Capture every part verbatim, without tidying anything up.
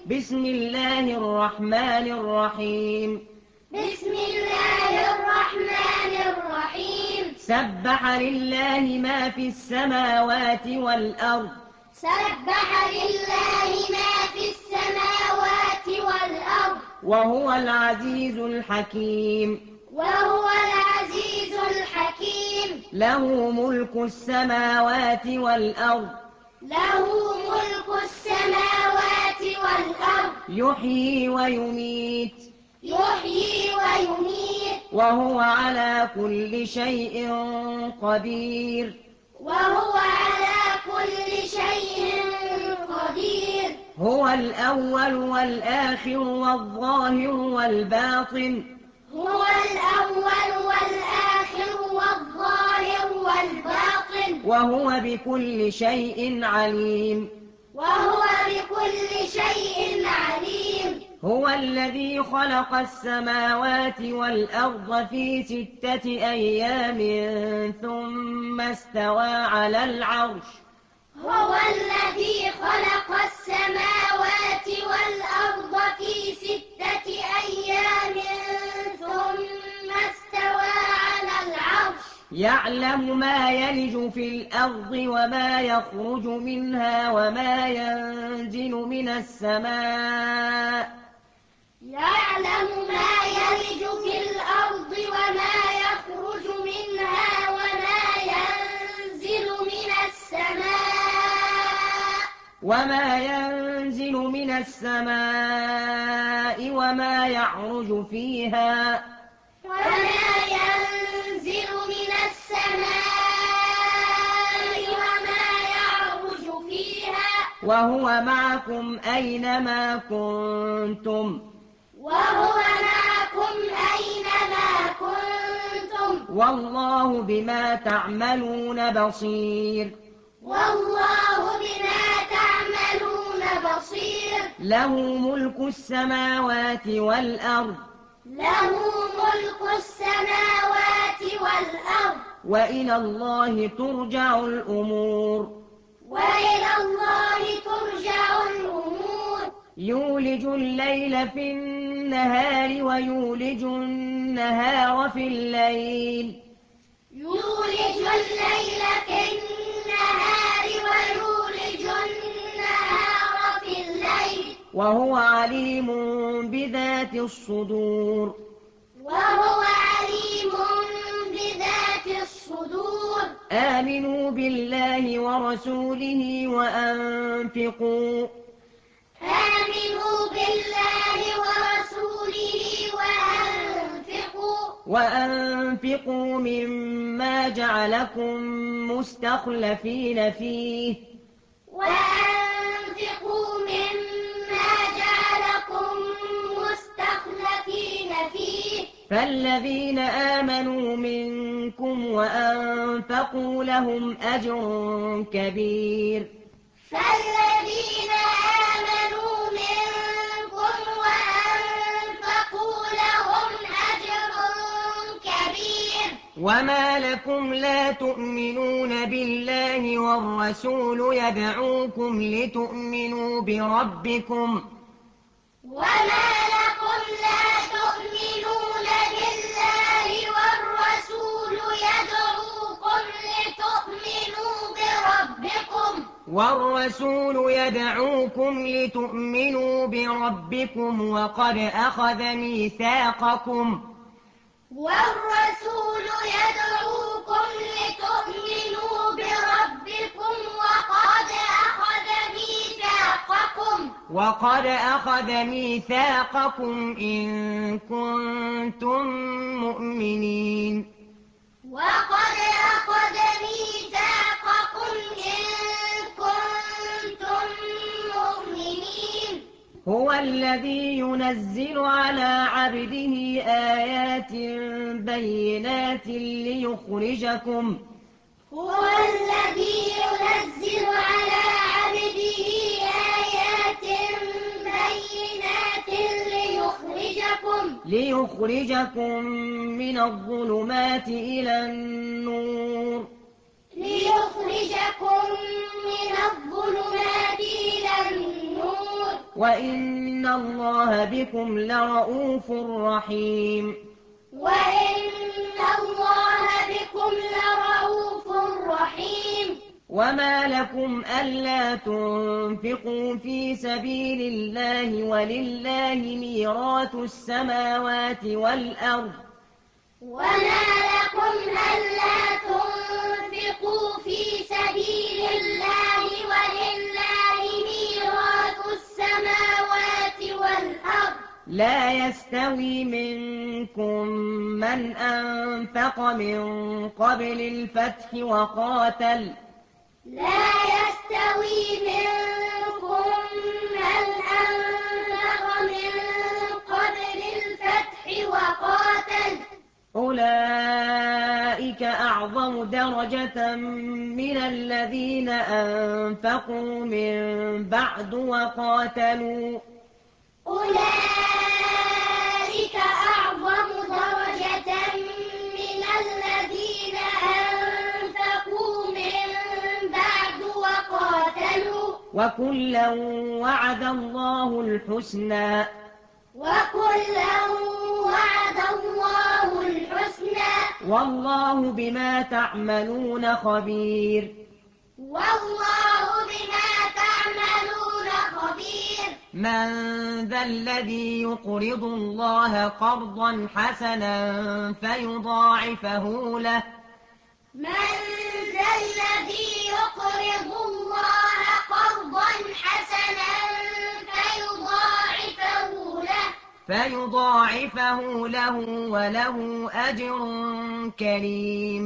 بسم الله الرحمن الرحيم بسم الله الرحمن الرحيم سبح لله ما في السماوات والأرض سبح لله ما في السماوات والأرض وهو العزيز الحكيم وهو العزيز الحكيم له ملك السماوات والأرض له ملك السماوات والأرض يحيي ويميت يحيي ويميت وهو على كل شيء قدير وهو على كل شيء قدير هو الأول والآخر والظاهر والباطن هو الأول والآخر والظاهر والباطن وهو بكل شيء عليم وهو بكل شيء عليم هو الذي خلق السماوات والأرض في ستة أيام ثم استوى على العرش هو الذي خلق السماوات والأرض في ستة أيام ثم استوى على العرش يعلم ما يلج في الأرض وما يخرج منها وما ينزل من السماء يعلم ما يلج في الأرض وما يخرج منها وما ينزل من السماء وما ينزل من السماء وما يعرج فيها وما ينزل من السماء وما يعرج فيها وهو معكم أينما كنتم وهو معكم أينما كنتم والله بما تعملون بصير والله بما تعملون بصير له ملك السماوات والأرض له ملك السماوات والأرض وإلى الله ترجع الأمور وإلى الله ترجع الأمور يولج الليل في النهار ويولج النهار في الليل يولج الليل في النهار ويولج النهار في الليل وهو عليم بذات الصدور وهو عليم بذات الصدور آمنوا بالله ورسوله وأنفقوا آمنوا بالله ورسوله وأنفقوا وأنفقوا مما جعلكم مستخلفين فيه وأنفقوا مما جعلكم مستخلفين فيه فالذين آمنوا منكم وأنفقوا لهم أجر كبير فالذين آمنوا منكم وأنفقوا لهم أجر كبير وما لكم لا تؤمنون بالله والرسول يدعوكم لتؤمنوا بربكم وما لكم لا تؤمنون بالله والرسول يدعوكم لتؤمنوا بربكم والرسول يدعوكم لتؤمنوا بربكم وقد أخذ ميثاقكم والرسول يدعوكم لتؤمنوا بربكم وقد أخذ ميثاقكم وقد أخذ ميثاقكم إن كنتم مؤمنين وقد أخذ ميثاقكم إن كنتم مؤمنين هو الذي ينزل على عبده آيات بينات ليخرجكم هو الذي ينزل على عبده آيات بينات ليخرجكم ليخرجكم من الظلمات إلى النور ليخرجكم من الظلمات إلى النور وإن الله بكم لرءوف رحيم وإن الله بكم لرءوف رحيم وما لكم ألا تنفقوا في سبيل الله ولله ميراث السماوات والأرض وما لكم ألا تنفقوا في سبيل الله ولله ميراث السماوات والأرض لا يستوي منكم من أنفق من قبل الفتح وقاتل لا يستوي منكم من أنفق من قبل الفتح وقاتل أولئك أعظم درجة من الذين أنفقوا من بعد وقاتلوا أولئك أعظم درجة من الذين أنفقوا من بعد وقاتلوا وكلا وعد الله الحسنى وكلا وعد الله الحسنى والله بما تعملون خبير والله بما تعملون خبير من ذا الذي يقرض الله قرضا حسنا فيضاعفه له من ذا الذي يقرض الله قرضا حسنا فيضاعفه له فيضاعفه له وله أجر كريم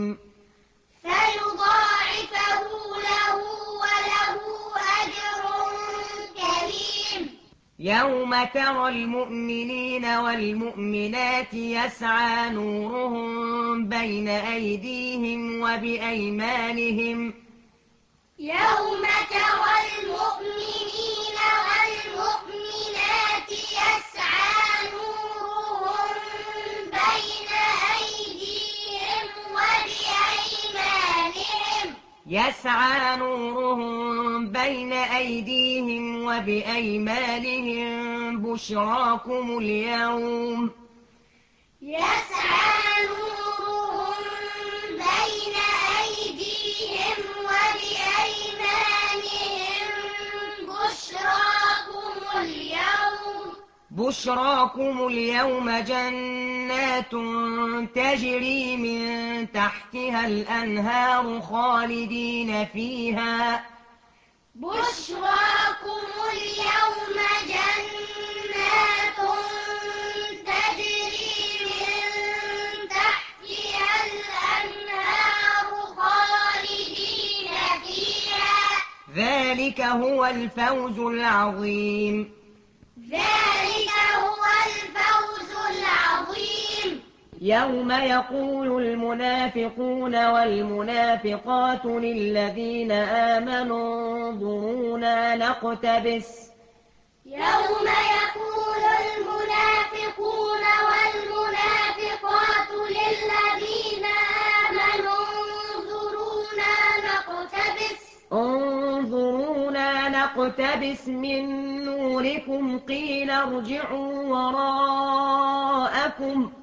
فيضاعفه له وله أجر كريم يوم ترى المؤمنين والمؤمنات يسعى نورهم بين أيديهم وبأيمانهم يوم ترى المؤمنين والمؤمنات يسعى نورهم بين أيديهم وبأيمانهم يسعى نورهم بين أيديهم وبأيمانهم بشراكم اليوم يسعى نورهم بين أيديهم وبأيمانهم بشراكم اليوم بشراكم اليوم جنات تجري من تحتها الأنهار خالدين فيها بشراكم اليوم جنات تجري من تحتها الأنهار خالدين فيها ذلك هو الفوز العظيم ذلك هو الفوز العظيم يوم يقول المنافقون والمنافقات للذين آمنوا انظرونا نقتبس يوم يقول المنافقون والمنافقات للذين آمنوا انظرونا نقتبس انظرونا نقتبس من نوركم قيل ارجعوا وراءكم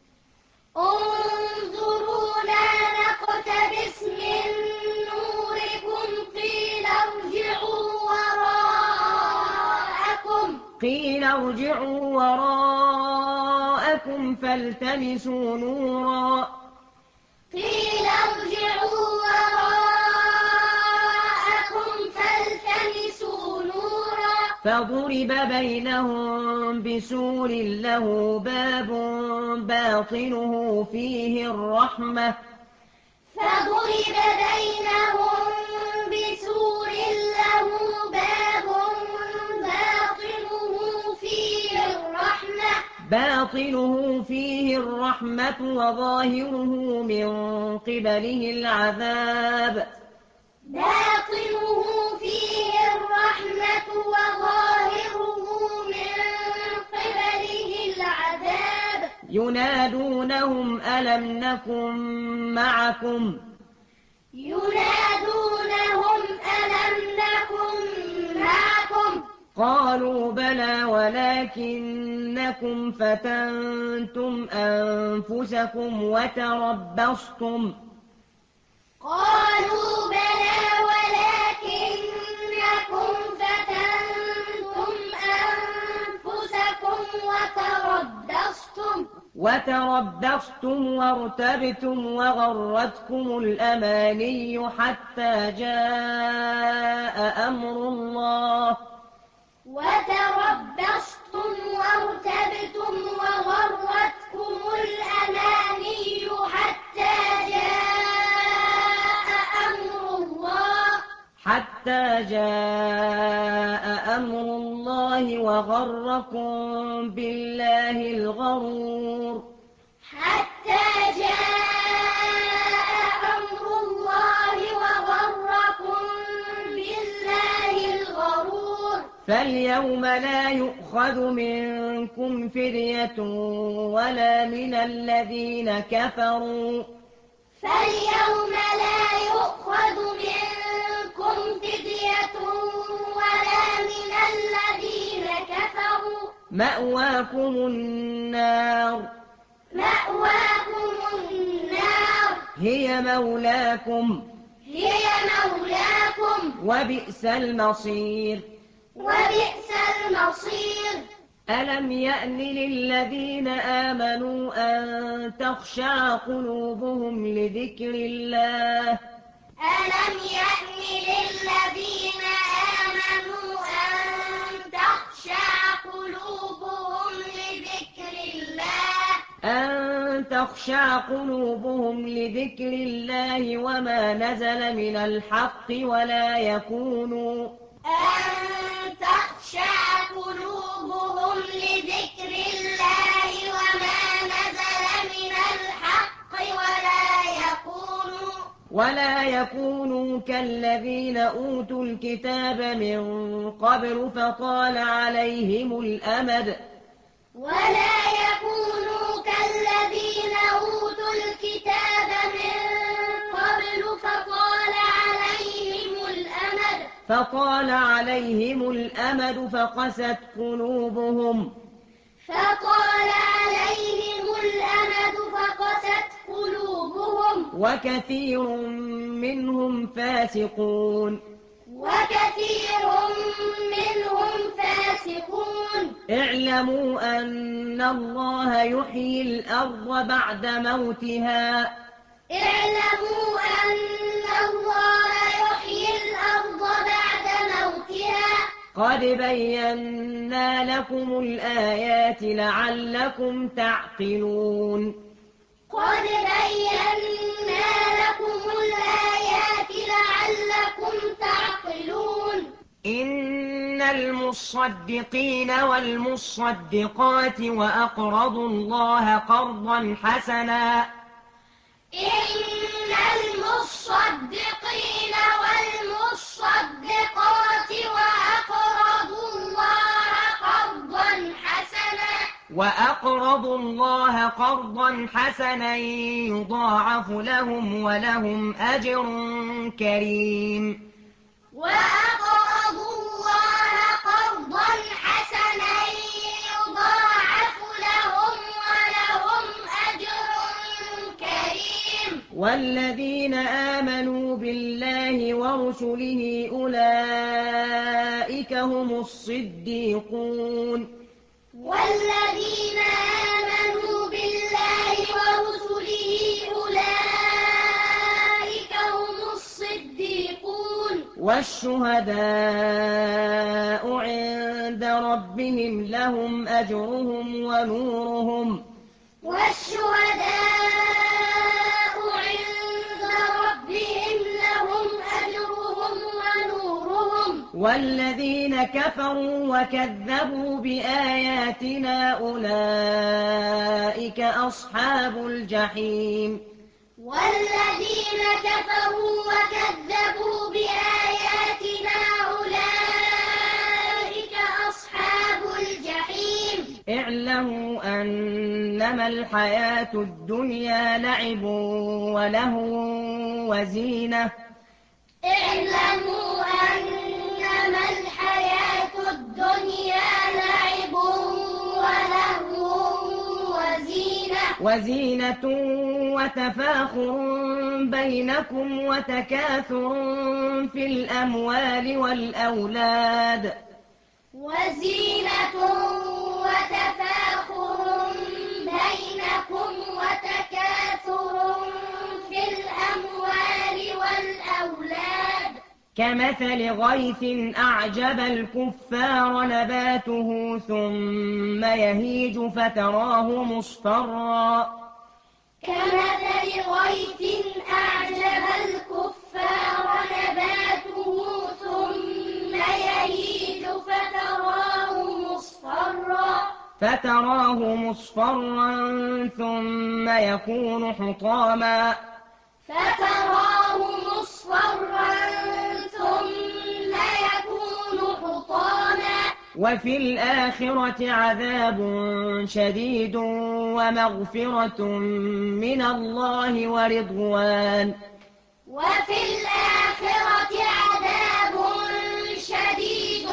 انظرونا نقتبس من نوركم قيل ارجعوا وراءكم قيل ارجعوا وراءكم فالتمسوا نورا قيل ارجعوا وراءكم فالتمسوا نورا فضرب بينهم بسور له باب باطنه فيه الرحمة فضرب بينهم بسور له باب باطنه فيه الرحمة باطنه فيه الرحمة وظاهره من قبله العذاب باطنه فيه الرحمة وظاهره من قبله العذاب ينادونهم ألم نكن معكم ينادونهم ألم نكن معكم قالوا بلى ولكنكم فتنتم أنفسكم وتربصتم قالوا بلى ولكنكم فتنتم أنفسكم وتربصتم وتربصتم وارتبتم وغرتكم الأماني حتى جاء أمر الله وتربصتم وارتبتم وغرتكم الأماني حتى جاء أمر الله حتى جاء أمر الله وغركم بالله الغرور حتى جاء أمر الله وغركم بالله الغرور فاليوم لا يؤخذ منكم فدية ولا من الذين كفروا فاليوم لا يؤخذ منكم فدية ولا من الذين كفروا مأواكم النار مأواكم النار هي مولاكم هي مولاكم وبئس المصير وبئس المصير ألم يأن للذين آمنوا أن تخشع قلوبهم لذكر الله ألم يأن للذين آمنوا أن تخشع قلوبهم لذكر الله أن تخشع قلوبهم لذكر الله وما نزل من الحق ولا يكونوا أن تخشع قلوبهم لذكر الله وما نزل من الحق ولا يكونوا ولا يكونوا كالذين أوتوا الكتاب من قبل فطال عليهم الأمد ولا يكونوا كالذين أوتوا الكتاب من قبل فطال عليهم الأمد فطال عليهم الأمد فقست قلوبهم فطال عليهم الأمد فقست قلوبهم وكثير منهم فاسقون وكثير منهم فاسقون اعلموا أن الله يحيي الأرض بعد موتها اعلموا أن الله يحيي الأرض بعد موتها قد بينا لكم الآيات لعلكم تعقلون قد بينا لكم الآيات لعلكم تعقلون إن المصدقين والمصدقات وأقرضوا الله قرضا حسنا إن المصدقين والمصدقات وأقرضوا الله قرضا حسنا وأقرضوا الله قرضا حسنا يضاعف لهم ولهم أجر كريم وأقرضوا الله قرضا حسنا يضاعف لهم ولهم أجر كريم والذين آمنوا بالله ورسله أولئك هم الصديقون والذين آمنوا بالله ورسله أولئك هم الصديقون والشهداء عند ربهم لهم أجرهم ونورهم والشهداء عند ربهم لهم أجرهم ونورهم والذين كفروا وكذبوا بآياتنا أولئك أصحاب الجحيم والذين كفروا وكذبوا بآياتنا أولئك أصحاب الجحيم اعلموا أنما الحياة الدنيا لعب ولهو وزينة اعلموا أنما الحياة الدنيا وزينة وتفاخر بينكم وتكاثر في الأموال والأولاد وزينة وتفاخر بينكم وتكاثر في الأموال والأولاد كمثل غيث أعجب الكفار نباته ثم يهيج فتراه مصفرا كمثل غيث أعجب الكفار نباته ثم يهيج فتراه مصفرا فتراه مصفرا ثم يكون حطاما فتراه مصفرا ثم يكون حطاما وفي الآخرة عذاب شديد ومغفرة من الله ورضوان وفي الآخرة عذاب شديد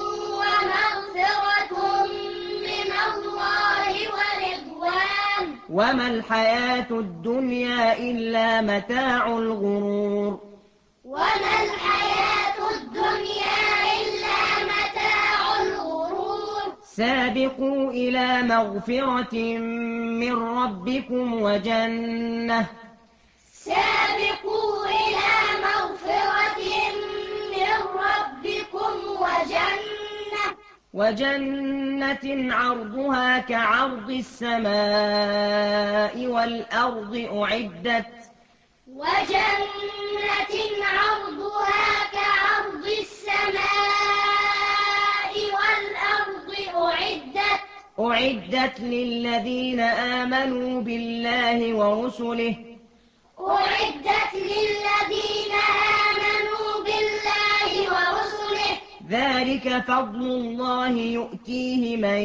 ومغفرة من الله ورضوان وما الحياة الدنيا إلا متاع الغرور وما الحياة الدنيا إلا متاع الغرور سابقوا إلى مغفرة من ربكم وجنة سابقوا إلى مغفرة من ربكم وجنة وجنة عرضها كعرض السماء والأرض أعدت وجنة عرضها كعرض السماء والأرض أعدت أعدت للذين آمنوا بالله ورسله أعدت للذين آمنوا بالله ورسله ذلك فضل الله يؤتيه من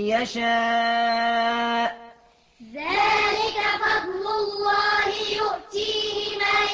يشاء ذلك فضل الله يؤتيه من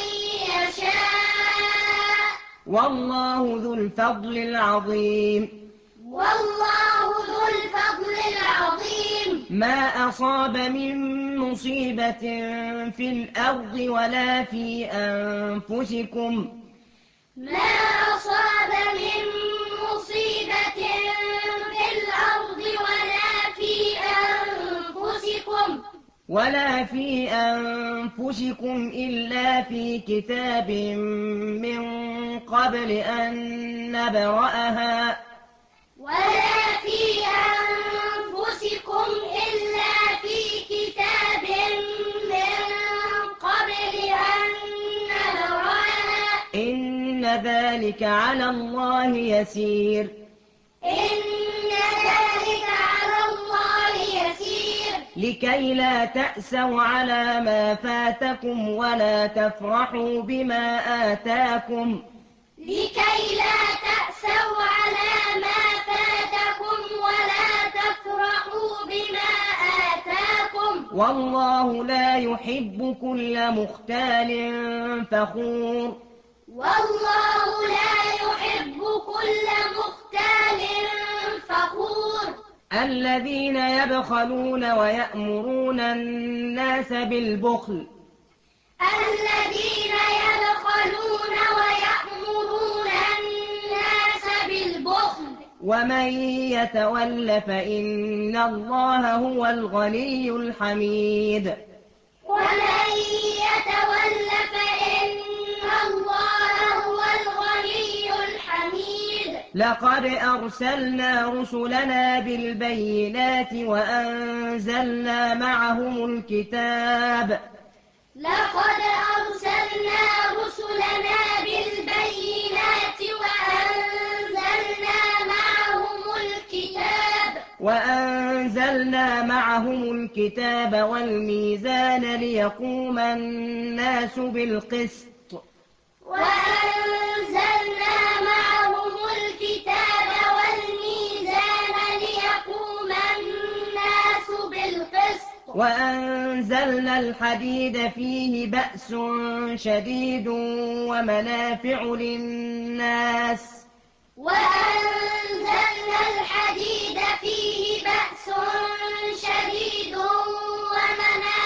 يشاء والله ذو الفضل العظيم والله ذو الفضل العظيم ما أصاب من مصيبة في الأرض ولا في أنفسكم ما أصاب من مصيبة في الأرض ولا في أنفسكم ولا في أنفسكم إلا في كتاب من قبل أن نبرأها ولا في أنفسكم إلا في كتاب من قبل أن نبرأها إن ذلك على الله يسير إن ذلك على الله يسير لكي لا تأسوا على ما فاتكم ولا تفرحوا بما آتاكم لكي لا تأسوا على ما فاتكم ولا تفرحوا بما آتاكم والله لا يحب كل مختال فخور والله لا يحب كل مختال فخور الذين يبخلون ويأمرون الناس بالبخل الذين يبخلون ويأمرون الناس بالبخل ومن يتول فإن الله هو الغني الحميد ومن يتول فإن الله هو الغني الحميد لقد أرسلنا رسلنا بالبينات وأنزلنا معهم الكتاب لقد أرسلنا رسلنا بالبينات وأنزلنا معهم الكتاب وأنزلنا معهم الكتاب والميزان ليقوم الناس بالقسط وأنزلنا معهم الكتاب والميزان ليقوم الناس بالقسط وأنزلنا الحديد فيه بأس شديد ومنافع للناس وأنزلنا الحديد فيه بأس شديد ومنافع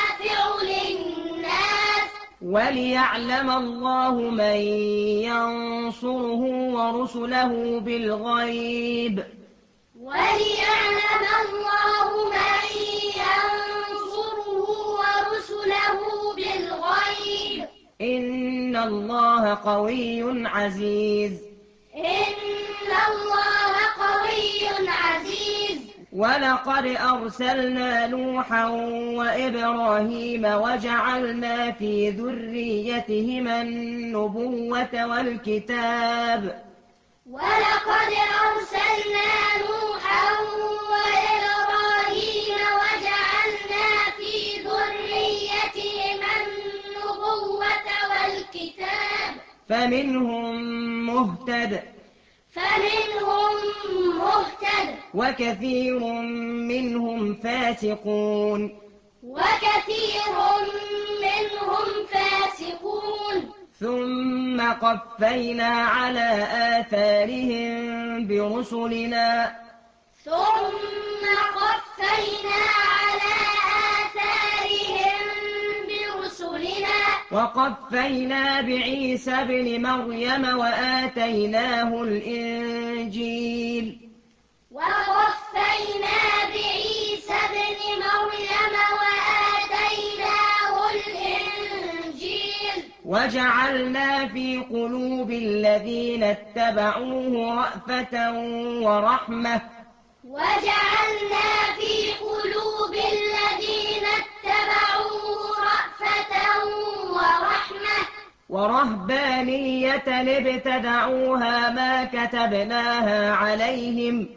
وليعلم الله من ينصره ورسله بالغيب وليعلم الله من ينصره ورسله بالغيب إن الله قوي عزيز إن الله قوي عزيز ولقد أرسلنا نوحا وإبراهيم وجعلنا في ذريتهما النبوة والكتاب ولقد أرسلنا نوحا وإبراهيم وجعلنا في ذريتهما النبوة والكتاب فمنهم مهتد فمنهم مهتد وكثير منهم فاسقون وكثير منهم فاسقون ثم قفينا على آثارهم برسلنا ثم قفينا على آثارهم برسلنا وقفينا بعيسى ابن مريم وآتيناه الإنجيل وقفينا بعيسى ابن مريم وآتيناه الإنجيل وجعلنا في قلوب الذين اتبعوه رأفة ورحمة وجعلنا في قلوب الذين اتبعوه رأفة ورحمة ورهبانية ابتدعوها ما كتبناها عليهم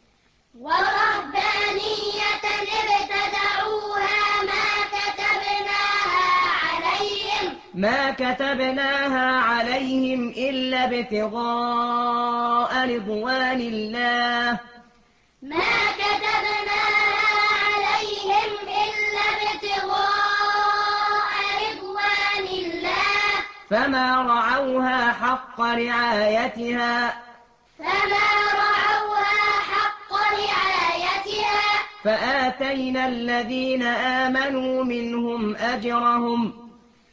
ورهبانية ابتدعوها ما كتبناها عليهم ما كتبناها عليهم إلا ابتغاء رضوان الله ما كتبناها عليهم إلا ابتغاء رضوان الله فما رعوها حق رعايتها فما رعوها حق رعايتها فآتينا الذين آمنوا منهم أجرهم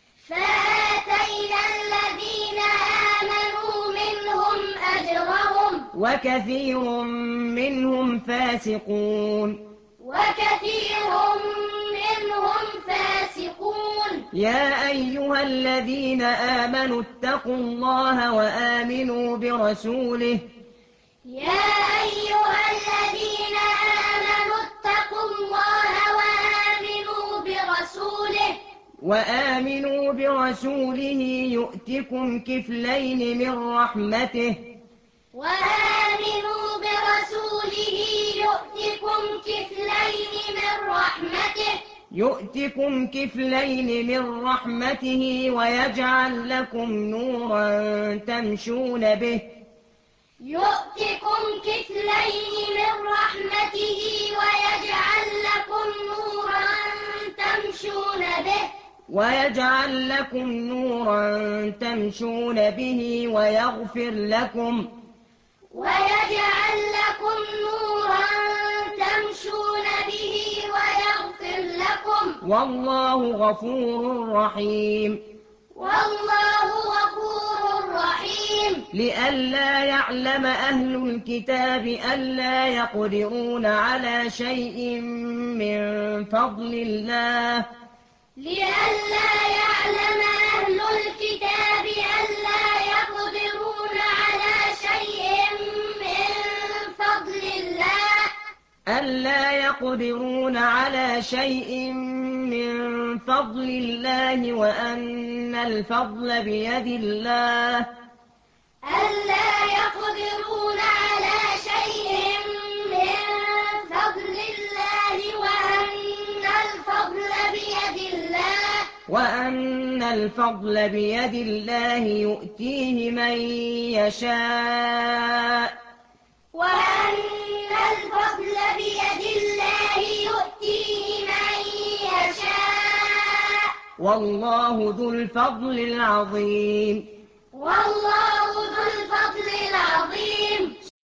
فآتينا الذين آمنوا منهم أجرهم وكثير منهم فاسقون وكثير منهم فاسقون يا أيها الذين آمنوا اتقوا الله وآمنوا برسوله يا أيها الذين آمنوا اتقوا الله وآمنوا برسوله وآمنوا برسوله يؤتكم كفلين من رحمته وآمنوا برسوله يؤتكم كفلين من رحمته يؤتكم كفلين من رحمته ويجعل لكم نورا تمشون به يؤتكم كفلين من رحمته ويجعل لكم نورا تمشون به ويجعل لكم نورا تمشون به ويغفر لكم ويجعل لكم نورا تمشون به ويغفر لكم والله غفور رحيم والله غفور رحيم لئلا يعلم أهل الكتاب ألا يقدرون على شيء من فضل الله لئلا يعلم أهل الكتاب ألا يقدرون على شيء من فضل الله ألا يقدرون على شيء من فضل الله وأن الفضل بيد الله ألا يقدرون على شيء من فضل الله وأن الفضل بيد الله وأن الفضل بيد الله يؤتيه من يشاء وأن الفضل بيد الله يؤتيه من يشاء والله ذو الفضل العظيم والله ذو الفضل العظيم